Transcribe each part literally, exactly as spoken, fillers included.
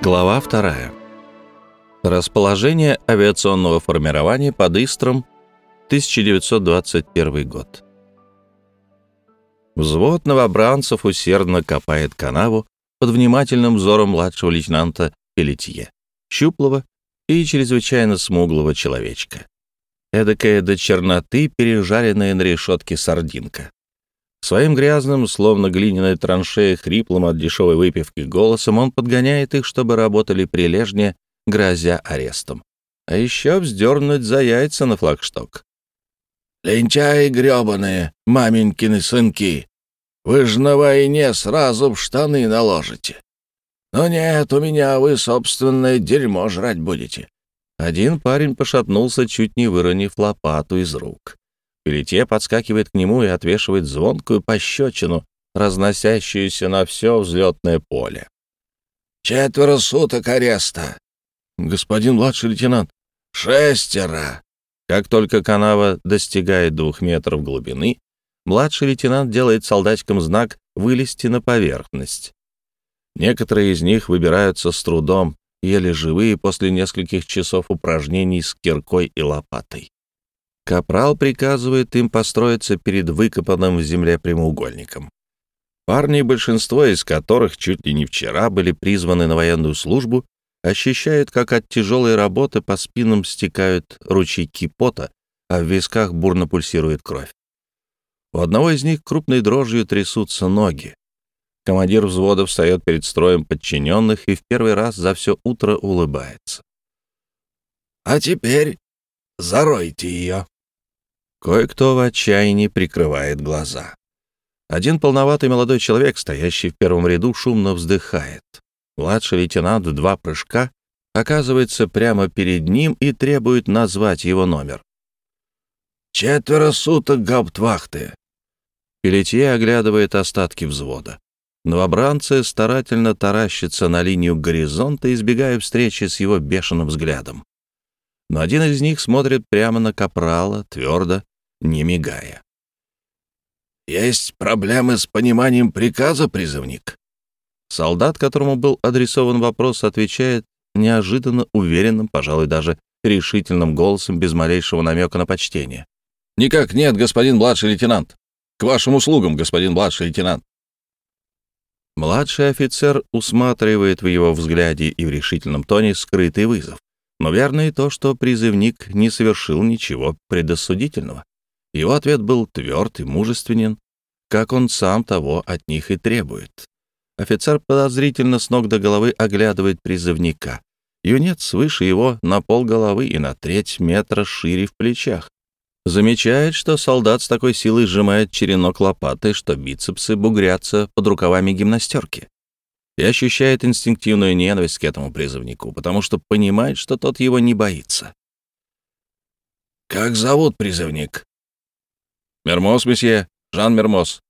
Глава вторая. Расположение авиационного формирования под Истром, тысяча девятьсот двадцать первый год. Взвод новобранцев усердно копает канаву под внимательным взором младшего лейтенанта Пелетье, щуплого и чрезвычайно смуглого человечка. Эдакая до черноты пережаренная на решетке сардинка. Своим грязным, словно глиняной траншеей, хриплым от дешевой выпивки голосом он подгоняет их, чтобы работали прилежнее, грозя арестом. А еще вздернуть за яйца на флагшток. «Лентяи гребаные, маменькины сынки! Вы ж на войне сразу в штаны наложите. Но нет, у меня вы собственное дерьмо жрать будете». Один парень пошатнулся, чуть не выронив лопату из рук. Пелетье подскакивает к нему и отвешивает звонкую пощечину, разносящуюся на все взлетное поле. «Четверо суток ареста!» «Господин младший лейтенант!» «Шестеро!» Как только канава достигает двух метров глубины, младший лейтенант делает солдатикам знак «вылезти на поверхность». Некоторые из них выбираются с трудом, еле живые после нескольких часов упражнений с киркой и лопатой. Капрал приказывает им построиться перед выкопанным в земле прямоугольником. Парни, большинство из которых чуть ли не вчера были призваны на военную службу, ощущают, как от тяжелой работы по спинам стекают ручейки пота, а в висках бурно пульсирует кровь. У одного из них крупной дрожью трясутся ноги. Командир взвода встает перед строем подчиненных и в первый раз за все утро улыбается. «А теперь заройте ее». Кое-кто в отчаянии прикрывает глаза. Один полноватый молодой человек, стоящий в первом ряду, шумно вздыхает. Младший лейтенант в два прыжка оказывается прямо перед ним и требует назвать его номер. «Четверо суток гауптвахты». Пелетье оглядывает остатки взвода. Новобранцы старательно таращатся на линию горизонта, избегая встречи с его бешеным взглядом. Но один из них смотрит прямо на капрала, твердо, не мигая. «Есть проблемы с пониманием приказа, призывник?» Солдат, которому был адресован вопрос, отвечает неожиданно уверенным, пожалуй, даже решительным голосом, без малейшего намека на почтение. «Никак нет, господин младший лейтенант. К вашим услугам, господин младший лейтенант». Младший офицер усматривает в его взгляде и в решительном тоне скрытый вызов. Но верно и то, что призывник не совершил ничего предосудительного. Его ответ был тверд и мужественен, как он сам того от них и требует. Офицер подозрительно с ног до головы оглядывает призывника. Юнец выше его на полголовы и на треть метра шире в плечах. Замечает, что солдат с такой силой сжимает черенок лопаты, что бицепсы бугрятся под рукавами гимнастерки. И ощущает инстинктивную ненависть к этому призывнику, потому что понимает, что тот его не боится. «Как зовут призывник?» «Мермоз, месье, Жан Мермоз».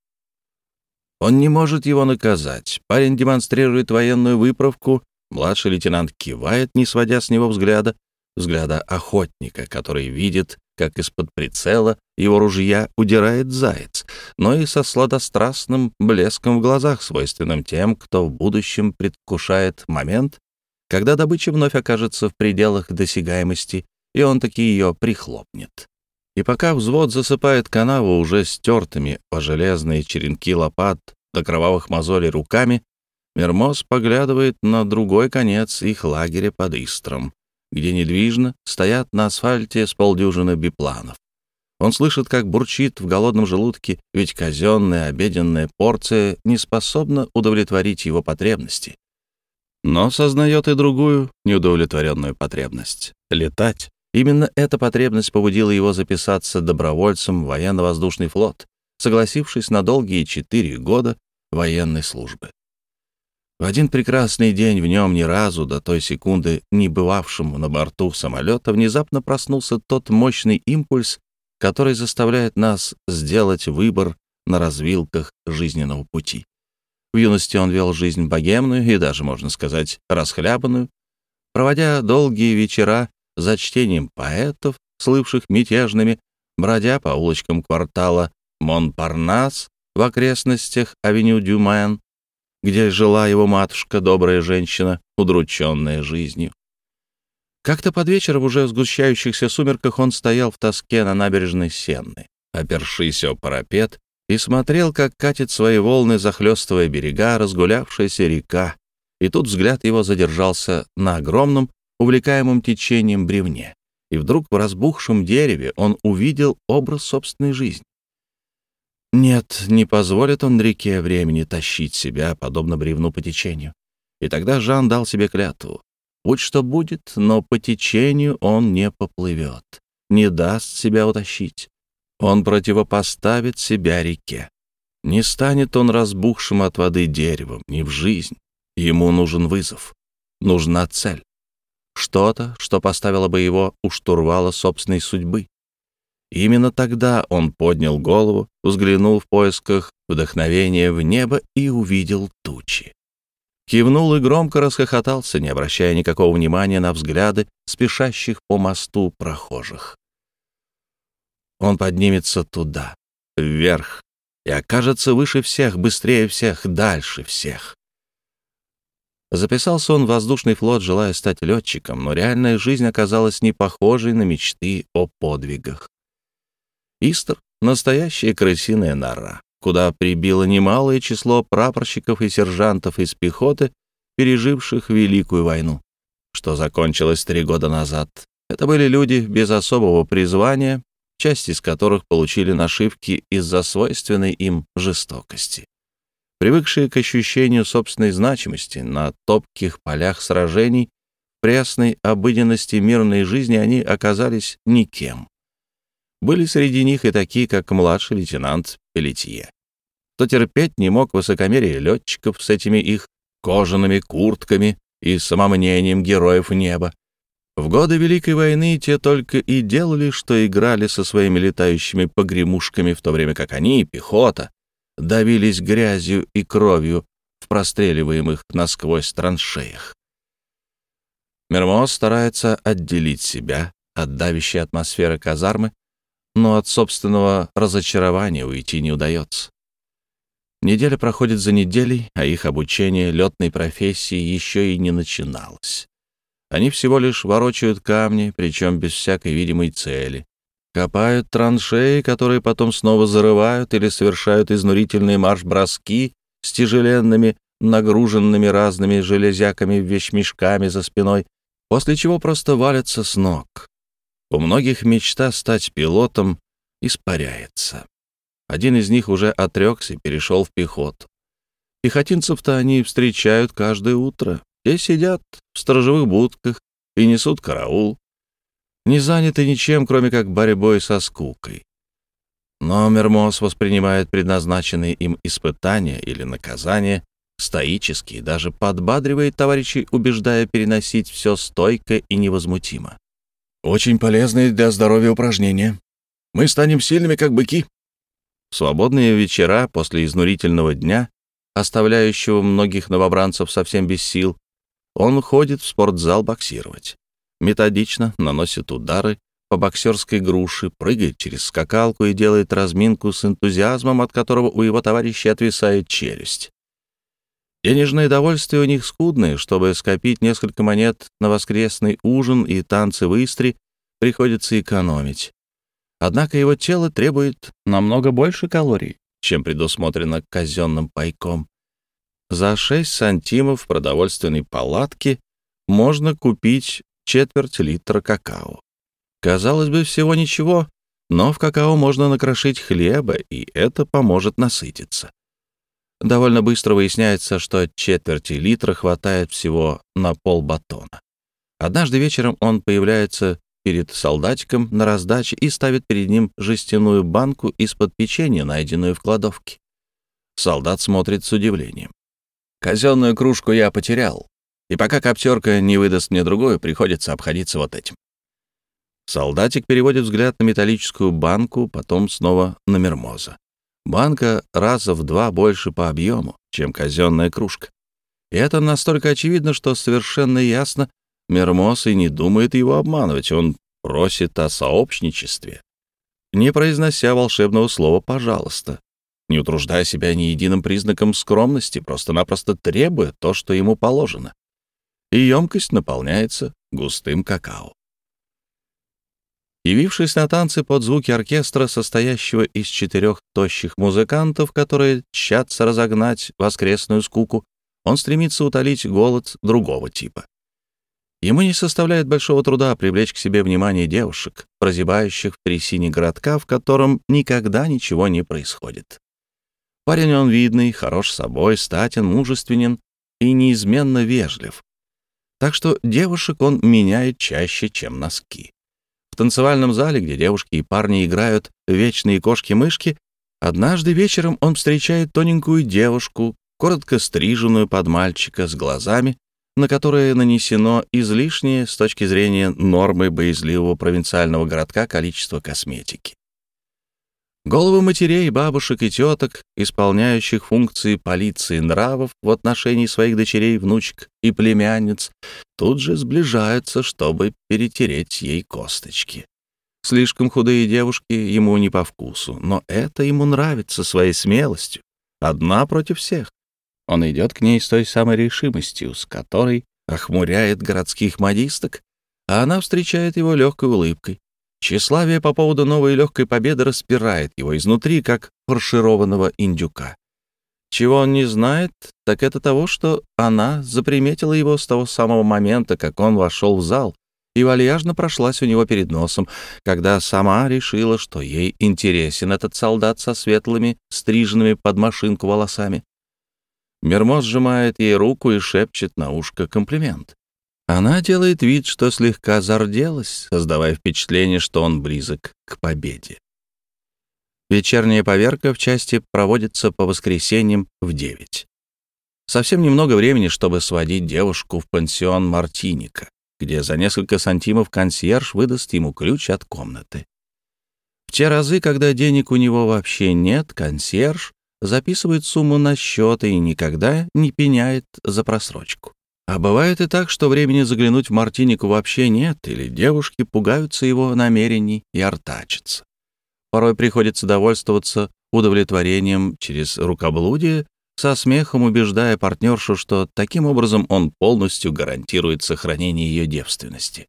Он не может его наказать. Парень демонстрирует военную выправку, младший лейтенант кивает, не сводя с него взгляда, взгляда охотника, который видит, как из-под прицела его ружья удирает заяц, но и со сладострастным блеском в глазах, свойственным тем, кто в будущем предвкушает момент, когда добыча вновь окажется в пределах досягаемости, и он таки ее прихлопнет. И пока взвод засыпает канаву уже стертыми по железные черенки лопат до кровавых мозолей руками, Мермоз поглядывает на другой конец их лагеря под Истром, где недвижно стоят на асфальте с полдюжины бипланов. Он слышит, как бурчит в голодном желудке, ведь казенная обеденная порция не способна удовлетворить его потребности. Но сознает и другую неудовлетворенную потребность — летать. Именно эта потребность побудила его записаться добровольцем в военно-воздушный флот, согласившись на долгие четыре года военной службы. В один прекрасный день в нем ни разу до той секунды не бывавшему на борту самолета внезапно проснулся тот мощный импульс, который заставляет нас сделать выбор на развилках жизненного пути. В юности он вел жизнь богемную и даже, можно сказать, расхлябанную, проводя долгие вечера за чтением поэтов, слывших мятежными, бродя по улочкам квартала Монпарнас в окрестностях Авеню Дюмэн, где жила его матушка, добрая женщина, удрученная жизнью. Как-то под вечер в уже сгущающихся сумерках он стоял в тоске на набережной Сенны, опершись о парапет, и смотрел, как катит свои волны, захлестывая берега, разгулявшаяся река, и тут взгляд его задержался на огромном, увлекаемом течением бревне, и вдруг в разбухшем дереве он увидел образ собственной жизни. Нет, не позволит он реке времени тащить себя, подобно бревну по течению. И тогда Жан дал себе клятву. Будь что будет, но по течению он не поплывет, не даст себя утащить. Он противопоставит себя реке. Не станет он разбухшим от воды деревом, ни в жизнь. Ему нужен вызов, нужна цель. Что-то, что поставило бы его у штурвала собственной судьбы. Именно тогда он поднял голову, взглянул в поисках вдохновения в небо и увидел тучи. Кивнул и громко расхохотался, не обращая никакого внимания на взгляды спешащих по мосту прохожих. Он поднимется туда, вверх, и окажется выше всех, быстрее всех, дальше всех. Записался он в воздушный флот, желая стать летчиком, но реальная жизнь оказалась не похожей на мечты о подвигах. Истр — настоящая крысиная нора, куда прибило немалое число прапорщиков и сержантов из пехоты, переживших Великую войну, что закончилось три года назад. Это были люди без особого призвания, часть из которых получили нашивки из-за свойственной им жестокости. Привыкшие к ощущению собственной значимости на топких полях сражений, в пресной обыденности мирной жизни они оказались никем. Были среди них и такие, как младший лейтенант Пелетье, кто терпеть не мог высокомерие летчиков с этими их кожаными куртками и самомнением героев неба. В годы Великой войны те только и делали, что играли со своими летающими погремушками, в то время как они, пехота, давились грязью и кровью в простреливаемых насквозь траншеях. Мермоз старается отделить себя от давящей атмосферы казармы, но от собственного разочарования уйти не удается. Неделя проходит за неделей, а их обучение летной профессии еще и не начиналось. Они всего лишь ворочают камни, причем без всякой видимой цели. Копают траншеи, которые потом снова зарывают или совершают изнурительные марш-броски с тяжеленными, нагруженными разными железяками, вещмешками за спиной, после чего просто валятся с ног. У многих мечта стать пилотом испаряется. Один из них уже отрекся и перешел в пехоту. Пехотинцев-то они встречают каждое утро. Те сидят в сторожевых будках и несут караул, не заняты ничем, кроме как борьбой со скукой. Но Мермоз воспринимает предназначенные им испытания или наказания стоически и даже подбадривает товарищей, убеждая переносить все стойко и невозмутимо. Очень полезные для здоровья упражнения. Мы станем сильными, как быки. В свободные вечера после изнурительного дня, оставляющего многих новобранцев совсем без сил, он ходит в спортзал боксировать. Методично наносит удары по боксерской груши, прыгает через скакалку и делает разминку с энтузиазмом, от которого у его товарищей отвисает челюсть. Денежное довольствие у них скудное, чтобы скопить несколько монет на воскресный ужин и танцы в Истре, приходится экономить. Однако его тело требует намного больше калорий, чем предусмотрено казенным пайком. За шесть сантимов в продовольственной палатке можно купить четверть литра какао. Казалось бы, всего ничего, но в какао можно накрошить хлеба, и это поможет насытиться. Довольно быстро выясняется, что четверти литра хватает всего на полбатона. Однажды вечером он появляется перед солдатиком на раздаче и ставит перед ним жестяную банку из-под печенья, найденную в кладовке. Солдат смотрит с удивлением. «Казенную кружку я потерял, и пока коптерка не выдаст мне другую, приходится обходиться вот этим». Солдатик переводит взгляд на металлическую банку, потом снова на Мермоза. Банка раза в два больше по объему, чем казенная кружка. И это настолько очевидно, что совершенно ясно, Мермоз и не думает его обманывать. Он просит о сообщничестве, не произнося волшебного слова «пожалуйста». не утруждая себя ни единым признаком скромности, просто-напросто требуя то, что ему положено. И емкость наполняется густым какао. Явившись на танцы под звуки оркестра, состоящего из четырех тощих музыкантов, которые тщатся разогнать воскресную скуку, он стремится утолить голод другого типа. Ему не составляет большого труда привлечь к себе внимание девушек, прозябающих в трясине городка, в котором никогда ничего не происходит. Парень он видный, хорош собой, статен, мужественен и неизменно вежлив. Так что девушек он меняет чаще, чем носки. В танцевальном зале, где девушки и парни играют в вечные кошки-мышки, однажды вечером он встречает тоненькую девушку, коротко стриженную под мальчика, с глазами, на которые нанесено излишнее с точки зрения нормы боязливого провинциального городка количество косметики. Головы матерей, бабушек и теток, исполняющих функции полиции нравов в отношении своих дочерей, внучек и племянниц, тут же сближаются, чтобы перетереть ей косточки. Слишком худые девушки ему не по вкусу, но это ему нравится своей смелостью. Одна против всех. Он идет к ней с той самой решимостью, с которой охмуряет городских модисток, а она встречает его легкой улыбкой. Тщеславие по поводу новой легкой победы распирает его изнутри, как фаршированного индюка. Чего он не знает, так это того, что она заприметила его с того самого момента, как он вошел в зал, и вальяжно прошлась у него перед носом, когда сама решила, что ей интересен этот солдат со светлыми, стриженными под машинку волосами. Мермо сжимает ей руку и шепчет на ушко комплимент. Она делает вид, что слегка зарделась, создавая впечатление, что он близок к победе. Вечерняя поверка в части проводится по воскресеньям в девять. Совсем немного времени, чтобы сводить девушку в пансион Мартиника, где за несколько сантимов консьерж выдаст ему ключ от комнаты. В те разы, когда денег у него вообще нет, консьерж записывает сумму на счет и никогда не пеняет за просрочку. А бывает и так, что времени заглянуть в Мартинику вообще нет, или девушки пугаются его намерений и артачатся. Порой приходится довольствоваться удовлетворением через рукоблудие, со смехом убеждая партнершу, что таким образом он полностью гарантирует сохранение ее девственности.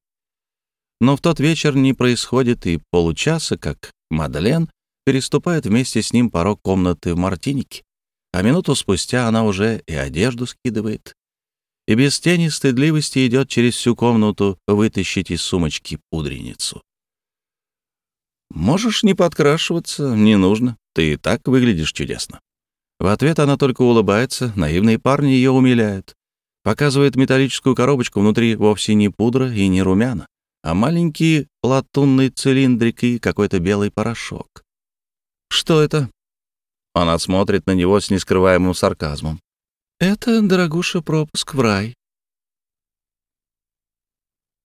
Но в тот вечер не происходит и получаса, как Мадлен переступает вместе с ним порог комнаты в Мартинике, а минуту спустя она уже и одежду скидывает, и без тени стыдливости идет через всю комнату вытащить из сумочки пудреницу. «Можешь не подкрашиваться, не нужно, ты и так выглядишь чудесно». В ответ она только улыбается, наивные парни ее умиляют. Показывает металлическую коробочку, внутри вовсе не пудра и не румяна, а маленький латунный цилиндрик и какой-то белый порошок. «Что это?» Она смотрит на него с нескрываемым сарказмом. «Это, дорогуша, пропуск в рай».